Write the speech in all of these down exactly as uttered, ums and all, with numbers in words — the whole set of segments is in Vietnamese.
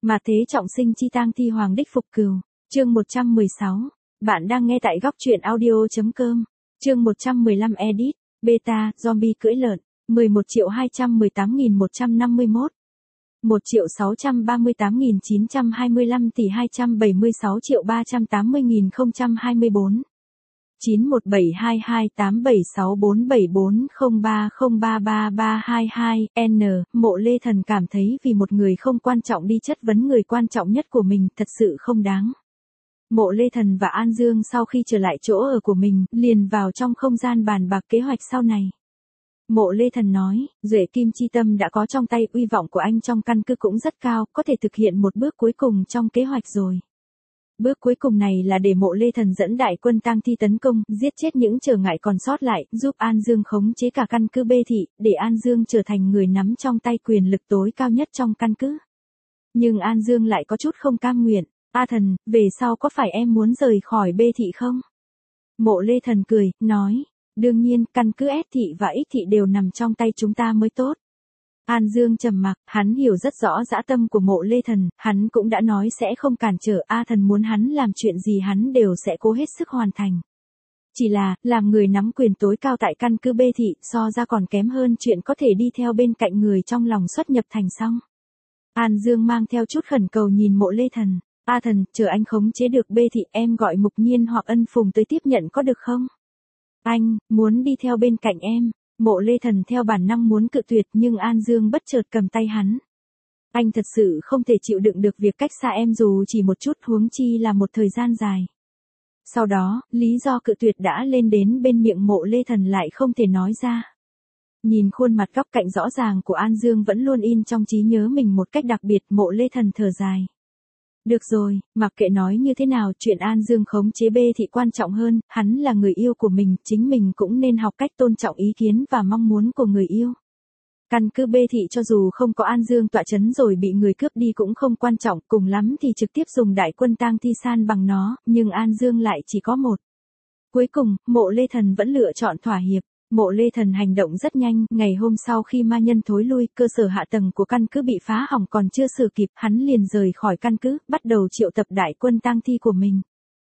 Mà thế trọng sinh chi tang thi hoàng đích phục cừu. Chương một trăm mười sáu. Bạn đang nghe tại góc truyện audio chấm com. Chương một trăm mười lăm edit. Beta, zombie cưỡi lợn. mười một triệu hai trăm mười tám nghìn một trăm năm mươi mốt. một triệu sáu trăm ba mươi tám nghìn chín trăm hai mươi lăm tỷ hai trăm bảy mươi sáu triệu ba trăm tám mươi nghìn không trăm hai mươi bốn. chín một bảy hai hai tám bảy sáu bốn bảy bốn không ba không ba ba ba hai hai. N. Mộ Lê Thần cảm thấy vì một người không quan trọng đi chất vấn người quan trọng nhất của mình thật sự không đáng. Mộ Lê Thần và An Dương sau khi trở lại chỗ ở của mình, liền vào trong không gian bàn bạc kế hoạch sau này. Mộ Lê Thần nói, Duệ Kim Chi Tâm đã có trong tay, uy vọng của anh trong căn cứ cũng rất cao, có thể thực hiện một bước cuối cùng trong kế hoạch rồi. Bước cuối cùng này là để Mộ Lê Thần dẫn đại quân tang thi tấn công, giết chết những trở ngại còn sót lại, giúp An Dương khống chế cả căn cứ Bê Thị, để An Dương trở thành người nắm trong tay quyền lực tối cao nhất trong căn cứ. Nhưng An Dương lại có chút không cam nguyện. A Thần, về sau có phải em muốn rời khỏi Bê Thị không? Mộ Lê Thần cười, nói, đương nhiên, căn cứ S Thị và X Thị đều nằm trong tay chúng ta mới tốt. An Dương trầm mặc, hắn hiểu rất rõ dã tâm của Mộ Lê Thần, hắn cũng đã nói sẽ không cản trở. A Thần muốn hắn làm chuyện gì hắn đều sẽ cố hết sức hoàn thành. Chỉ là, làm người nắm quyền tối cao tại căn cứ Bê Thị, so ra còn kém hơn chuyện có thể đi theo bên cạnh người trong lòng xuất nhập thành xong. An Dương mang theo chút khẩn cầu nhìn Mộ Lê Thần. A Thần, chờ anh khống chế được Bê Thị, em gọi Mục Nhiên hoặc Ân Phùng tới tiếp nhận có được không? Anh, muốn đi theo bên cạnh em. Mộ Lê Thần theo bản năng muốn cự tuyệt nhưng An Dương bất chợt cầm tay hắn. Anh thật sự không thể chịu đựng được việc cách xa em dù chỉ một chút, huống chi là một thời gian dài. Sau đó, lý do cự tuyệt đã lên đến bên miệng Mộ Lê Thần lại không thể nói ra. Nhìn khuôn mặt góc cạnh rõ ràng của An Dương vẫn luôn in trong trí nhớ mình một cách đặc biệt, Mộ Lê Thần thở dài. Được rồi, mặc kệ nói như thế nào, chuyện An Dương khống chế Bê Thị quan trọng hơn, hắn là người yêu của mình, chính mình cũng nên học cách tôn trọng ý kiến và mong muốn của người yêu. Căn cứ Bê Thị cho dù không có An Dương tọa chấn rồi bị người cướp đi cũng không quan trọng, cùng lắm thì trực tiếp dùng đại quân tang thi san bằng nó, nhưng An Dương lại chỉ có một. Cuối cùng, Mộ Lê Thần vẫn lựa chọn thỏa hiệp. Mộ Lê Thần hành động rất nhanh, ngày hôm sau khi ma nhân thối lui, cơ sở hạ tầng của căn cứ bị phá hỏng còn chưa sửa kịp, hắn liền rời khỏi căn cứ, bắt đầu triệu tập đại quân tang thi của mình.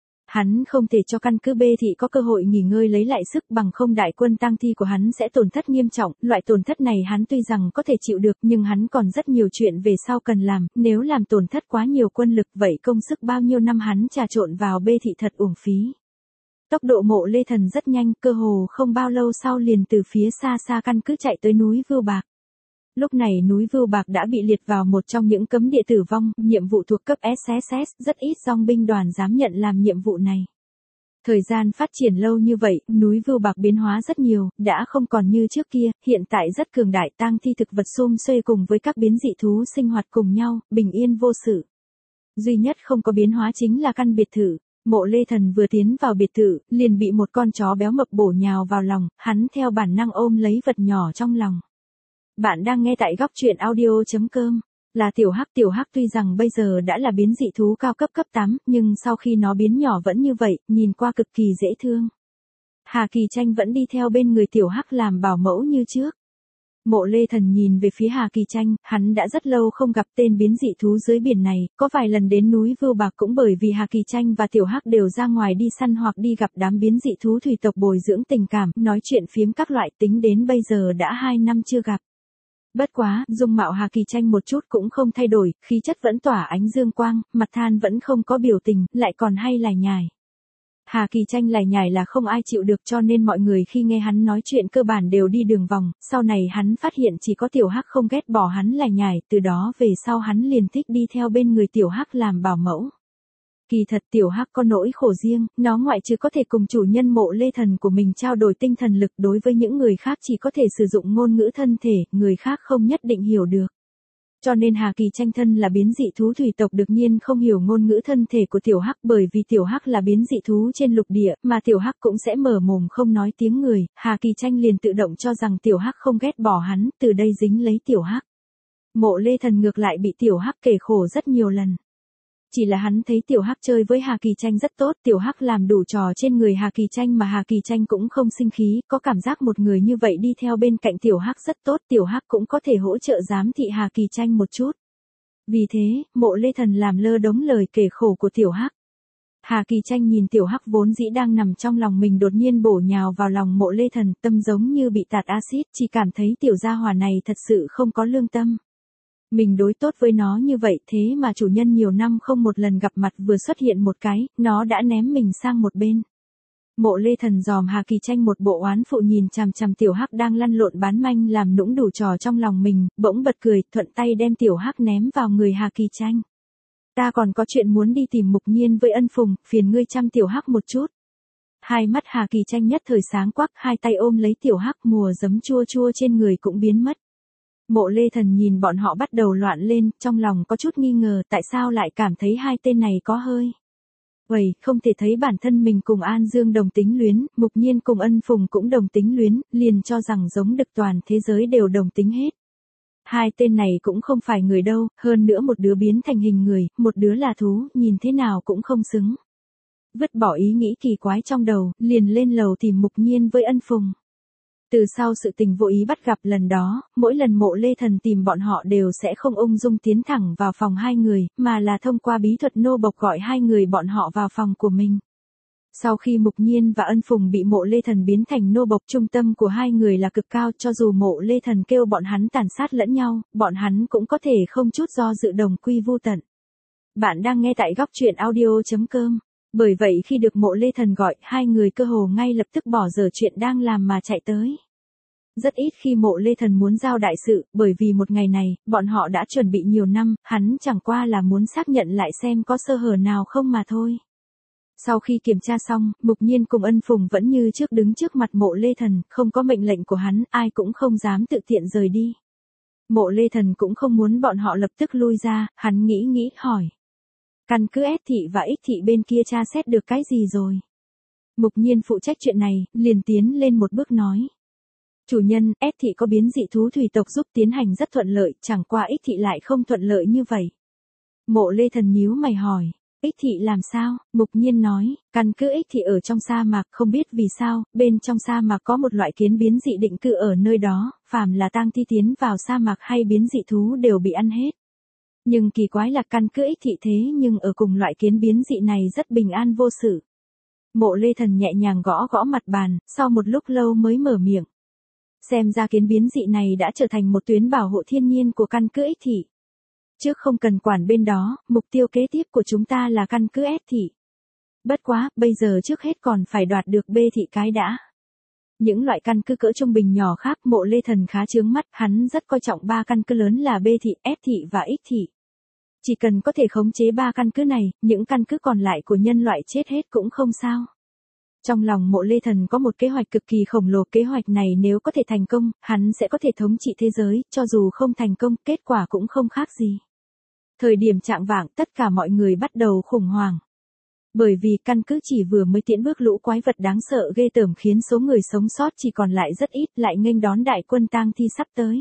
Hắn không thể cho căn cứ Bê Thị có cơ hội nghỉ ngơi lấy lại sức, bằng không đại quân tang thi của hắn sẽ tổn thất nghiêm trọng, loại tổn thất này hắn tuy rằng có thể chịu được nhưng hắn còn rất nhiều chuyện về sau cần làm, nếu làm tổn thất quá nhiều quân lực vậy công sức bao nhiêu năm hắn trà trộn vào Bê Thị thật uổng phí. Tốc độ Mộ Lê Thần rất nhanh, cơ hồ không bao lâu sau liền từ phía xa xa căn cứ chạy tới núi Vưu Bạc. Lúc này núi Vưu Bạc đã bị liệt vào một trong những cấm địa tử vong, nhiệm vụ thuộc cấp ét ét ét, rất ít dòng binh đoàn dám nhận làm nhiệm vụ này. Thời gian phát triển lâu như vậy, núi Vưu Bạc biến hóa rất nhiều, đã không còn như trước kia, hiện tại rất cường đại, tang thi thực vật xum xuê cùng với các biến dị thú sinh hoạt cùng nhau, bình yên vô sự. Duy nhất không có biến hóa chính là căn biệt thự. Mộ Lê Thần vừa tiến vào biệt thự, liền bị một con chó béo mập bổ nhào vào lòng, hắn theo bản năng ôm lấy vật nhỏ trong lòng. Bạn đang nghe tại góc truyện audio chấm com. Là Tiểu Hắc. Tiểu Hắc tuy rằng bây giờ đã là biến dị thú cao cấp cấp tám, nhưng sau khi nó biến nhỏ vẫn như vậy, nhìn qua cực kỳ dễ thương. Hà Kỳ Tranh vẫn đi theo bên người Tiểu Hắc làm bảo mẫu như trước. Mộ Lê Thần nhìn về phía Hà Kỳ Tranh, hắn đã rất lâu không gặp tên biến dị thú dưới biển này, có vài lần đến núi Vưu Bạc cũng bởi vì Hà Kỳ Tranh và Tiểu Hắc đều ra ngoài đi săn hoặc đi gặp đám biến dị thú thủy tộc bồi dưỡng tình cảm, nói chuyện phiếm các loại, tính đến bây giờ đã hai năm chưa gặp. Bất quá, dung mạo Hà Kỳ Tranh một chút cũng không thay đổi, khí chất vẫn tỏa ánh dương quang, mặt than vẫn không có biểu tình, lại còn hay lải nhải. Hà Kỳ Tranh lải nhải là không ai chịu được cho nên mọi người khi nghe hắn nói chuyện cơ bản đều đi đường vòng, sau này hắn phát hiện chỉ có Tiểu Hắc không ghét bỏ hắn lải nhải, từ đó về sau hắn liền thích đi theo bên người Tiểu Hắc làm bảo mẫu. Kỳ thật Tiểu Hắc có nỗi khổ riêng, nó ngoại trừ có thể cùng chủ nhân Mộ Lê Thần của mình trao đổi tinh thần lực, đối với những người khác chỉ có thể sử dụng ngôn ngữ thân thể, người khác không nhất định hiểu được. Cho nên Hà Kỳ Tranh thân là biến dị thú thủy tộc đương nhiên không hiểu ngôn ngữ thân thể của Tiểu Hắc, bởi vì Tiểu Hắc là biến dị thú trên lục địa, mà Tiểu Hắc cũng sẽ mở mồm không nói tiếng người, Hà Kỳ Tranh liền tự động cho rằng Tiểu Hắc không ghét bỏ hắn, từ đây dính lấy Tiểu Hắc. Mộ Lê Thần ngược lại bị Tiểu Hắc kể khổ rất nhiều lần. Chỉ là hắn thấy Tiểu Hắc chơi với Hà Kỳ Tranh rất tốt, Tiểu Hắc làm đủ trò trên người Hà Kỳ Tranh mà Hà Kỳ Tranh cũng không sinh khí, có cảm giác một người như vậy đi theo bên cạnh Tiểu Hắc rất tốt, Tiểu Hắc cũng có thể hỗ trợ giám thị Hà Kỳ Tranh một chút. Vì thế, Mộ Lê Thần làm lơ đống lời kể khổ của Tiểu Hắc. Hà Kỳ Tranh nhìn Tiểu Hắc vốn dĩ đang nằm trong lòng mình đột nhiên bổ nhào vào lòng Mộ Lê Thần, tâm giống như bị tạt axit, chỉ cảm thấy tiểu gia hỏa này thật sự không có lương tâm. Mình đối tốt với nó như vậy thế mà chủ nhân nhiều năm không một lần gặp mặt vừa xuất hiện một cái, nó đã ném mình sang một bên. Mộ Lê Thần dòm Hà Kỳ Tranh một bộ oán phụ nhìn chằm chằm Tiểu Hắc đang lăn lộn bán manh làm nũng đủ trò trong lòng mình, bỗng bật cười, thuận tay đem Tiểu Hắc ném vào người Hà Kỳ Tranh. Ta còn có chuyện muốn đi tìm Mục Nhiên với Ân Phùng, phiền ngươi chăm Tiểu Hắc một chút. Hai mắt Hà Kỳ Tranh nhất thời sáng quắc, hai tay ôm lấy Tiểu Hắc, mùa giấm chua chua trên người cũng biến mất. Mộ Lê Thần nhìn bọn họ bắt đầu loạn lên, trong lòng có chút nghi ngờ tại sao lại cảm thấy hai tên này có hơi. Vậy, không thể thấy bản thân mình cùng An Dương đồng tính luyến, Mục Nhiên cùng Ân Phùng cũng đồng tính luyến, liền cho rằng giống đực toàn thế giới đều đồng tính hết. Hai tên này cũng không phải người đâu, hơn nữa một đứa biến thành hình người, một đứa là thú, nhìn thế nào cũng không xứng. Vứt bỏ ý nghĩ kỳ quái trong đầu, liền lên lầu tìm Mục Nhiên với Ân Phùng. Từ sau sự tình vô ý bắt gặp lần đó, mỗi lần Mộ Lê Thần tìm bọn họ đều sẽ không ung dung tiến thẳng vào phòng hai người, mà là thông qua bí thuật nô bộc gọi hai người bọn họ vào phòng của mình. Sau khi Mục Nhiên và Ân Phùng bị Mộ Lê Thần biến thành nô bộc, trung tâm của hai người là cực cao, cho dù Mộ Lê Thần kêu bọn hắn tàn sát lẫn nhau, bọn hắn cũng có thể không chút do dự đồng quy vu tận. Bạn đang nghe tại góc truyện audio chấm com. Bởi vậy khi được Mộ Lê Thần gọi, hai người cơ hồ ngay lập tức bỏ dở chuyện đang làm mà chạy tới. Rất ít khi Mộ Lê Thần muốn giao đại sự, bởi vì một ngày này, bọn họ đã chuẩn bị nhiều năm, hắn chẳng qua là muốn xác nhận lại xem có sơ hở nào không mà thôi. Sau khi kiểm tra xong, Mục Nhiên cùng Ân Phùng vẫn như trước đứng trước mặt Mộ Lê Thần, không có mệnh lệnh của hắn, ai cũng không dám tự tiện rời đi. Mộ Lê Thần cũng không muốn bọn họ lập tức lui ra, hắn nghĩ nghĩ, hỏi. Căn cứ S thị và X thị bên kia tra xét được cái gì rồi? Mục Nhiên phụ trách chuyện này, liền tiến lên một bước nói. Chủ nhân, S thị có biến dị thú thủy tộc giúp tiến hành rất thuận lợi, chẳng qua X thị lại không thuận lợi như vậy. Mộ Lê Thần nhíu mày hỏi. X thị làm sao? Mục Nhiên nói, căn cứ X thị ở trong sa mạc, không biết vì sao, bên trong sa mạc có một loại kiến biến dị định cư ở nơi đó, phàm là tang thi tiến vào sa mạc hay biến dị thú đều bị ăn hết. Nhưng kỳ quái là căn cứ X thị thế nhưng ở cùng loại kiến biến dị này rất bình an vô sự. Mộ Lê Thần nhẹ nhàng gõ gõ mặt bàn, sau một lúc lâu mới mở miệng. Xem ra kiến biến dị này đã trở thành một tuyến bảo hộ thiên nhiên của căn cứ X thị. Trước không cần quản bên đó, mục tiêu kế tiếp của chúng ta là căn cứ S thị. Bất quá, bây giờ trước hết còn phải đoạt được B thị cái đã. Những loại căn cứ cỡ trung bình nhỏ khác Mộ Lê Thần khá chướng mắt, hắn rất coi trọng ba căn cứ lớn là B thị, S thị và X thị. Chỉ cần có thể khống chế ba căn cứ này, những căn cứ còn lại của nhân loại chết hết cũng không sao. Trong lòng Mộ Lê Thần có một kế hoạch cực kỳ khổng lồ, kế hoạch này nếu có thể thành công, hắn sẽ có thể thống trị thế giới, cho dù không thành công, kết quả cũng không khác gì. Thời điểm chạng vạng, tất cả mọi người bắt đầu khủng hoảng. Bởi vì căn cứ chỉ vừa mới tiễn bước lũ quái vật đáng sợ ghê tởm khiến số người sống sót chỉ còn lại rất ít, lại nghênh đón đại quân tang thi sắp tới.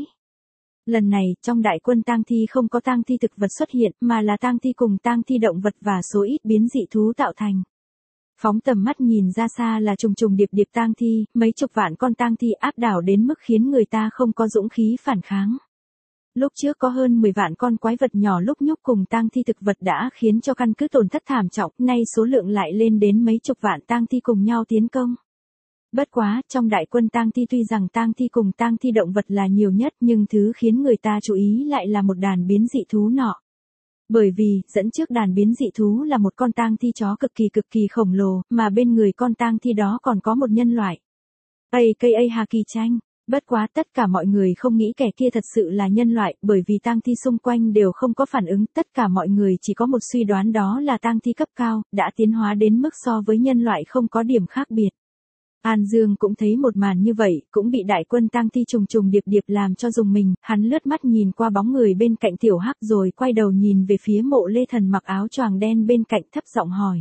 Lần này, trong đại quân tang thi không có tang thi thực vật xuất hiện, mà là tang thi cùng tang thi động vật và số ít biến dị thú tạo thành. Phóng tầm mắt nhìn ra xa là trùng trùng điệp điệp tang thi, mấy chục vạn con tang thi áp đảo đến mức khiến người ta không có dũng khí phản kháng. Lúc trước có hơn mười vạn con quái vật nhỏ lúc nhúc cùng tang thi thực vật đã khiến cho căn cứ tổn thất thảm trọng, nay số lượng lại lên đến mấy chục vạn tang thi cùng nhau tiến công. Bất quá, trong đại quân tang thi tuy rằng tang thi cùng tang thi động vật là nhiều nhất, nhưng thứ khiến người ta chú ý lại là một đàn biến dị thú nọ. Bởi vì, dẫn trước đàn biến dị thú là một con tang thi chó cực kỳ cực kỳ khổng lồ, mà bên người con tang thi đó còn có một nhân loại. a ca a Hà Kỳ Tranh. Bất quá tất cả mọi người không nghĩ kẻ kia thật sự là nhân loại, bởi vì tang thi xung quanh đều không có phản ứng, tất cả mọi người chỉ có một suy đoán đó là tang thi cấp cao, đã tiến hóa đến mức so với nhân loại không có điểm khác biệt. An Dương cũng thấy một màn như vậy, cũng bị đại quân tang thi trùng trùng điệp điệp làm cho rùng mình, hắn lướt mắt nhìn qua bóng người bên cạnh Tiểu Hắc rồi quay đầu nhìn về phía Mộ Lê Thần mặc áo choàng đen bên cạnh thấp giọng hỏi.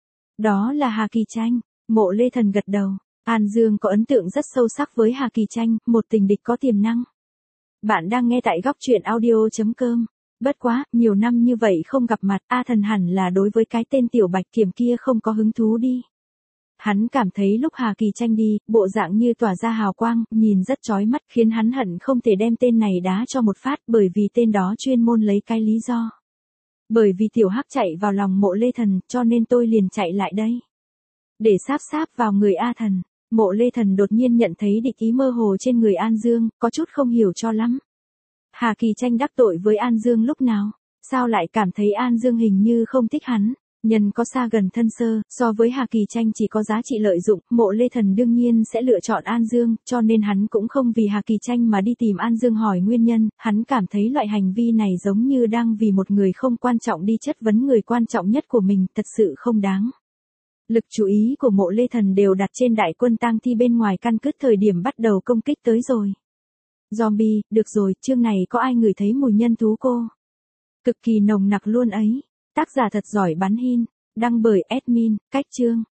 Đó là Hà Kỳ Tranh. Mộ Lê Thần gật đầu. An Dương có ấn tượng rất sâu sắc với Hà Kỳ Tranh, một tình địch có tiềm năng. Bạn đang nghe tại góc truyện audio chấm com. Bất quá, nhiều năm như vậy không gặp mặt, A Thần hẳn là đối với cái tên Tiểu Bạch Kiểm kia không có hứng thú đi. Hắn cảm thấy lúc Hà Kỳ Tranh đi, bộ dạng như tỏa ra hào quang, nhìn rất chói mắt, khiến hắn hận không thể đem tên này đá cho một phát, bởi vì tên đó chuyên môn lấy cái lý do. Bởi vì tiểu hắc chạy vào lòng Mộ Lê Thần, cho nên tôi liền chạy lại đây. Để sáp sáp vào người A Thần. Mộ Lê Thần đột nhiên nhận thấy địch ý mơ hồ trên người An Dương, có chút không hiểu cho lắm. Hà Kỳ Tranh đắc tội với An Dương lúc nào? Sao lại cảm thấy An Dương hình như không thích hắn? Nhân có xa gần thân sơ, so với Hà Kỳ Tranh chỉ có giá trị lợi dụng, Mộ Lê Thần đương nhiên sẽ lựa chọn An Dương, cho nên hắn cũng không vì Hà Kỳ Tranh mà đi tìm An Dương hỏi nguyên nhân, hắn cảm thấy loại hành vi này giống như đang vì một người không quan trọng đi chất vấn người quan trọng nhất của mình, thật sự không đáng. Lực chú ý của Mộ Lê Thần đều đặt trên đại quân tang thi bên ngoài căn cứ thời điểm bắt đầu công kích tới rồi. Zombie, được rồi, chương này có ai ngửi thấy mùi nhân thú cô? Cực kỳ nồng nặc luôn ấy. Tác giả thật giỏi bắn hin. Đăng bởi admin, cách chương.